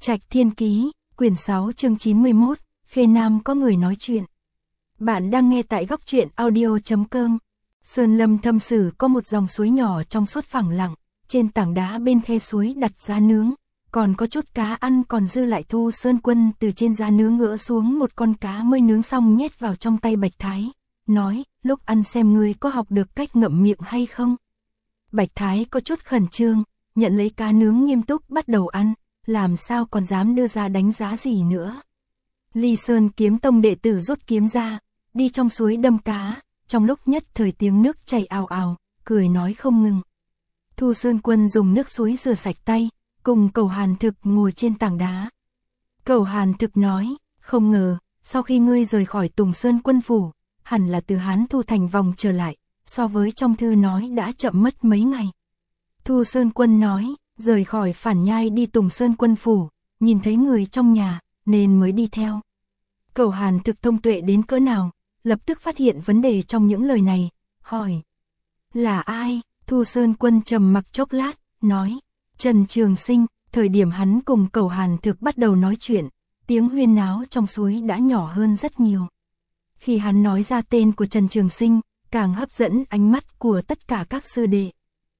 Trạch Thiên Ký, quyển 6 chương 91, Khê Nam có người nói chuyện. Bạn đang nghe tại góc truyện audio.com. Sơn Lâm Thâm Sử có một dòng suối nhỏ trong suốt phẳng lặng, trên tảng đá bên khe suối đặt giá nướng, còn có chút cá ăn còn dư lại. Thu Sơn Quân từ trên giá nướng ngỡ xuống một con cá mới nướng xong nhét vào trong tay Bạch Thái, nói, lúc ăn xem ngươi có học được cách ngậm miệng hay không. Bạch Thái có chút khẩn trương, nhận lấy cá nướng nghiêm túc bắt đầu ăn, làm sao còn dám đưa ra đánh giá gì nữa. Ly Sơn Kiếm Tông đệ tử rút kiếm ra, đi trong suối đâm cá, trong lúc nhất thời tiếng nước chảy ào ào, cười nói không ngừng. Thu Sơn Quân dùng nước suối rửa sạch tay, cùng Cẩu Hàn Thực ngồi trên tảng đá. Cẩu Hàn Thực nói, không ngờ, sau khi ngươi rời khỏi Tùng Sơn Quân phủ, hẳn là từ Hán Thu Thành vòng trở lại, so với trong thư nói đã chậm mất mấy ngày. Thu Sơn Quân nói, rời khỏi Phản Nhai đi Tùng Sơn Quân phủ, nhìn thấy người trong nhà, nên mới đi theo. Cẩu Hàn Thực thông tuệ đến cỡ nào, lập tức phát hiện vấn đề trong những lời này, hỏi. Là ai? Thu Sơn Quân trầm mặc chốc lát, nói. Trần Trường Sinh. Thời điểm hắn cùng Cẩu Hàn Thực bắt đầu nói chuyện, tiếng huyên náo trong suối đã nhỏ hơn rất nhiều. Khi hắn nói ra tên của Trần Trường Sinh, càng hấp dẫn ánh mắt của tất cả các sư đệ.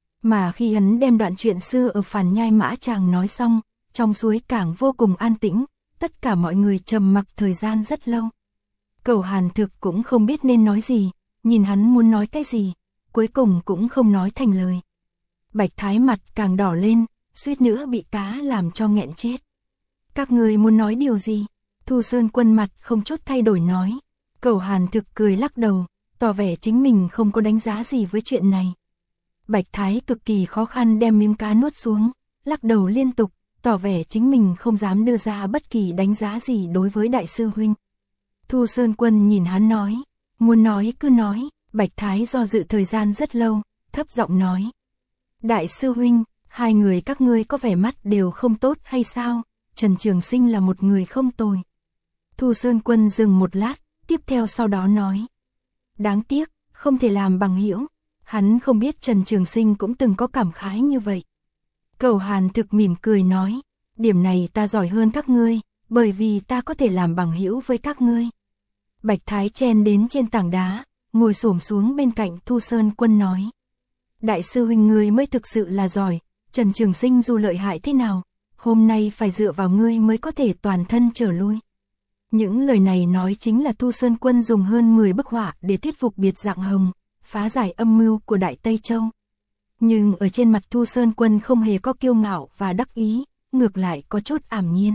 Mà khi hắn đem đoạn chuyện xưa ở Phản Nhai Mã Tràng nói xong, trong suối càng vô cùng an tĩnh, tất cả mọi người trầm mặc thời gian rất lâu. Cẩu Hàn Thực cũng không biết nên nói gì, nhìn hắn muốn nói cái gì, cuối cùng cũng không nói thành lời. Bạch Thái mặt càng đỏ lên, suýt nữa bị cá làm cho nghẹn chết. Các người muốn nói điều gì? Thu Sơn Quân mặt không chút thay đổi nói. Cẩu Hàn Thực cười lắc đầu, tỏ vẻ chính mình không có đánh giá gì với chuyện này. Bạch Thái cực kỳ khó khăn đem miếng cá nuốt xuống, lắc đầu liên tục, tỏ vẻ chính mình không dám đưa ra bất kỳ đánh giá gì đối với đại sư huynh. Thu Sơn Quân nhìn hắn nói, muốn nói cứ nói. Bạch Thái do dự thời gian rất lâu, thấp giọng nói. Đại sư huynh, hai người các ngươi có vẻ mắt đều không tốt hay sao? Trần Trường Sinh là một người không tồi. Thu Sơn Quân dừng một lát, tiếp theo sau đó nói. Đáng tiếc, không thể làm bằng hữu. Hắn không biết Trần Trường Sinh cũng từng có cảm khái như vậy. Cẩu Hàn Thực mỉm cười nói, điểm này ta giỏi hơn các ngươi, bởi vì ta có thể làm bằng hữu với các ngươi. Bạch Thái chen đến trên tảng đá, ngồi xổm xuống bên cạnh Thu Sơn Quân nói. Đại sư huynh ngươi mới thực sự là giỏi, Trần Trường Sinh dù lợi hại thế nào, hôm nay phải dựa vào ngươi mới có thể toàn thân trở lui. Những lời này nói chính là Thu Sơn Quân dùng hơn 10 bức họa để thuyết phục Biệt Dạng Hồng, phá giải âm mưu của Đại Tây Châu. Nhưng ở trên mặt Thu Sơn Quân không hề có kiêu ngạo và đắc ý, ngược lại có chút ảm nhiên.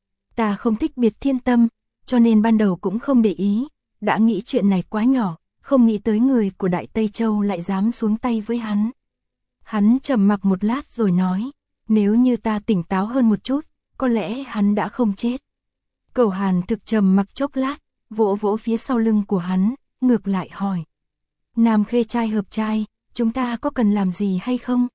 Ta không thích Biệt Thiên Tâm, cho nên ban đầu cũng không để ý, đã nghĩ chuyện này quá nhỏ, không nghĩ tới người của Đại Tây Châu lại dám xuống tay với hắn. Hắn trầm mặc một lát rồi nói, nếu như ta tỉnh táo hơn một chút, có lẽ hắn đã không chết. Cẩu Hàn Thực trầm mặc chốc lát, vỗ vỗ phía sau lưng của hắn, ngược lại hỏi. Nam Khê trai hợp trai, chúng ta có cần làm gì hay không?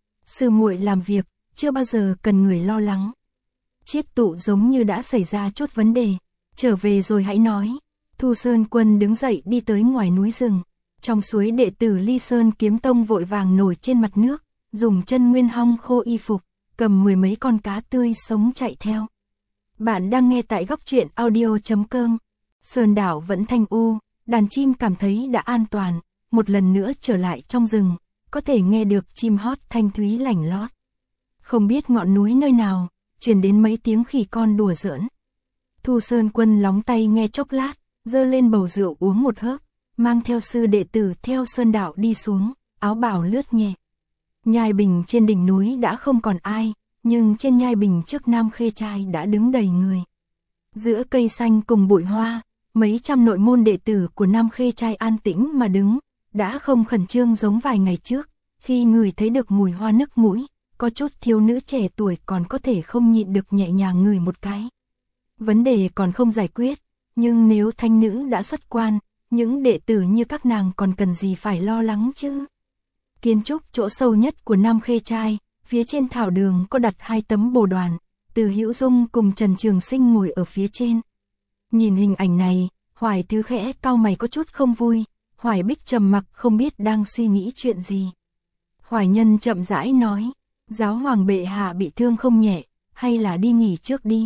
Sư muội làm việc, chưa bao giờ cần người lo lắng. Chiết tụ giống như đã xảy ra chút vấn đề, trở về rồi hãy nói. Thu Sơn Quân đứng dậy đi tới ngoài núi rừng. Trong suối đệ tử Ly Sơn Kiếm Tông vội vàng nổi trên mặt nước, dùng chân nguyên hong khô y phục, cầm 10 mấy con cá tươi sống chạy theo. Bạn đang nghe tại góc truyện audio.com. Sơn đảo vẫn thanh u, đàn chim cảm thấy đã an toàn, một lần nữa trở lại trong rừng, có thể nghe được chim hót thanh thúy lảnh lót. Không biết ngọn núi nơi nào, truyền đến mấy tiếng khỉ con đùa giỡn. Thu Sơn Quân lóng tay nghe chốc lát, giơ lên bầu rượu uống một hớp, mang theo sư đệ tử theo sơn đạo đi xuống, áo bào lướt nhẹ. Nhai bình trên đỉnh núi đã không còn ai, nhưng trên nhai bình trước Nam Khê trai đã đứng đầy người. Giữa cây xanh cùng bụi hoa, mấy trăm nội môn đệ tử của Nam Khê trai an tĩnh mà đứng, đã không khẩn trương giống vài ngày trước, khi người thấy được mùi hoa nức mũi, có chút thiếu nữ trẻ tuổi còn có thể không nhịn được nhẹ nhàng ngửi một cái. Vấn đề còn không giải quyết, nhưng nếu thanh nữ đã xuất quan, những đệ tử như các nàng còn cần gì phải lo lắng chứ? Kiến trúc chỗ sâu nhất của Nam Khê trai, phía trên thảo đường có đặt 2 tấm bồ đoàn, Từ Hữu Dung cùng Trần Trường Sinh ngồi ở phía trên. Nhìn hình ảnh này, Hoài Thứ khẽ cau mày có chút không vui, Hoài Bích trầm mặc không biết đang suy nghĩ chuyện gì. Hoài Nhân chậm rãi nói, giáo hoàng bệ hạ bị thương không nhẹ, hay là đi nghỉ trước đi.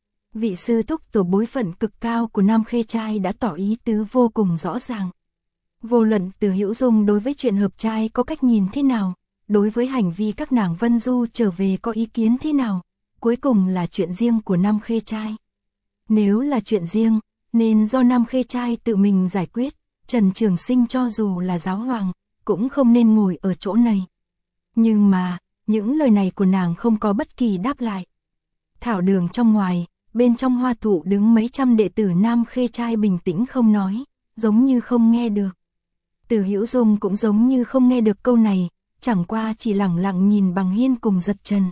Vị sư thúc tổ bối phận cực cao của Nam Khê trai đã tỏ ý tứ vô cùng rõ ràng. Vô luận Từ Hữu Dung đối với chuyện hợp trai có cách nhìn thế nào, đối với hành vi các nàng Vân Du trở về có ý kiến thế nào, cuối cùng là chuyện riêng của Nam Khê trai. Nếu là chuyện riêng, nên do Nam Khê trai tự mình giải quyết, Trần Trường Sinh cho dù là giáo hoàng, cũng không nên ngồi ở chỗ này. Nhưng mà, những lời này của nàng không có bất kỳ đáp lại. Thảo đường trong ngoài, bên trong hoa thụ đứng mấy trăm đệ tử Nam Khê trai bình tĩnh không nói, giống như không nghe được. Từ Hữu Dung cũng giống như không nghe được câu này, chẳng qua chỉ lẳng lặng nhìn Bằng Hiên cùng Giật Trần.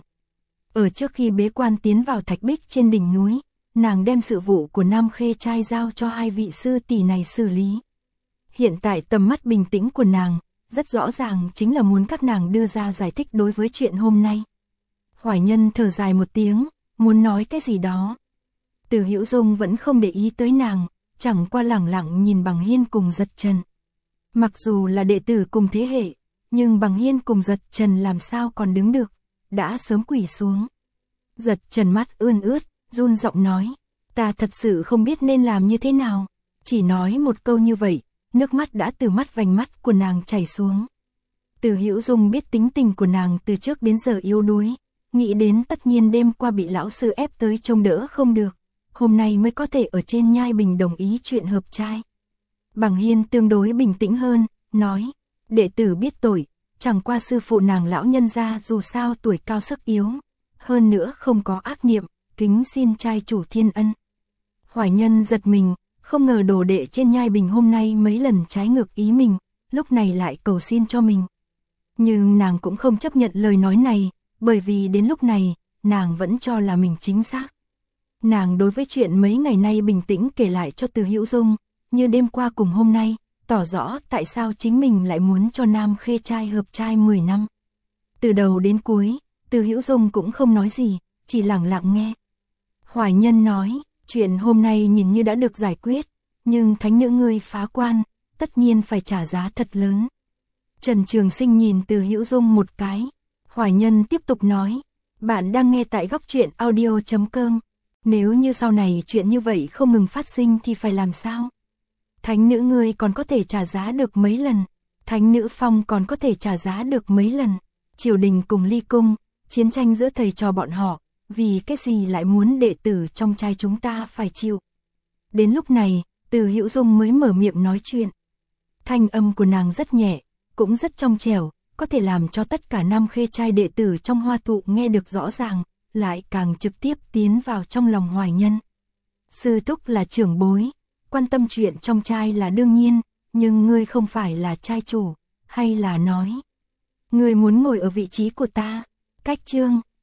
Ở trước khi bế quan tiến vào thạch bích trên đỉnh núi, nàng đem sự vụ của Nam Khê trai giao cho hai vị sư tỷ này xử lý. Hiện tại tầm mắt bình tĩnh của nàng, rất rõ ràng chính là muốn các nàng đưa ra giải thích đối với chuyện hôm nay. Hoài Nhân thở dài một tiếng, muốn nói cái gì đó. Từ Hữu Dung vẫn không để ý tới nàng, chẳng qua lẳng lặng nhìn Bằng Hiên cùng Giật Trần. Mặc dù là đệ tử cùng thế hệ, nhưng Bằng Hiên cùng Giật Trần làm sao còn đứng được, đã sớm quỳ xuống. Giật Trần mắt ươn ướt, run giọng nói, ta thật sự không biết nên làm như thế nào. Chỉ nói một câu như vậy, nước mắt đã từ mắt vành mắt của nàng chảy xuống. Từ Hữu Dung biết tính tình của nàng từ trước đến giờ yếu đuối, nghĩ đến tất nhiên đêm qua bị lão sư ép tới trông đỡ không được, hôm nay mới có thể ở trên nhai bình đồng ý chuyện hợp trai. Bằng Hiên tương đối bình tĩnh hơn, nói, đệ tử biết tội, chẳng qua sư phụ nàng lão nhân gia dù sao tuổi cao sức yếu, hơn nữa không có ác niệm, kính xin trai chủ thiên ân. Hoài Nhân giật mình, không ngờ đồ đệ trên nhai bình hôm nay mấy lần trái ngược ý mình, lúc này lại cầu xin cho mình. Nhưng nàng cũng không chấp nhận lời nói này, bởi vì đến lúc này, nàng vẫn cho là mình chính xác. Nàng đối với chuyện mấy ngày nay bình tĩnh kể lại cho Từ Hữu Dung, như đêm qua cùng hôm nay, tỏ rõ tại sao chính mình lại muốn cho Nam Khê trai hợp trai 10 năm. Từ đầu đến cuối, Từ Hữu Dung cũng không nói gì, chỉ lặng lặng nghe. Hoài Nhân nói, chuyện hôm nay nhìn như đã được giải quyết, nhưng thánh nữ ngươi phá quan, tất nhiên phải trả giá thật lớn. Trần Trường Sinh nhìn Từ Hữu Dung một cái. Hoài Nhân tiếp tục nói, bạn đang nghe tại góc truyện audio.com. Nếu như sau này chuyện như vậy không ngừng phát sinh thì phải làm sao? Thánh nữ ngươi còn có thể trả giá được mấy lần? Thánh nữ Phong còn có thể trả giá được mấy lần? Triều đình cùng ly cung, chiến tranh giữa thầy trò bọn họ, vì cái gì lại muốn đệ tử trong trai chúng ta phải chịu? Đến lúc này, Từ Hữu Dung mới mở miệng nói chuyện. Thanh âm của nàng rất nhẹ, cũng rất trong trẻo, có thể làm cho tất cả Nam Khê trai đệ tử trong hoa thụ nghe được rõ ràng, lại càng trực tiếp tiến vào trong lòng Hoài Nhân. Sư thúc là trưởng bối, quan tâm chuyện trong trai là đương nhiên, nhưng ngươi không phải là trai chủ, hay là nói ngươi muốn ngồi ở vị trí của ta? Cách chương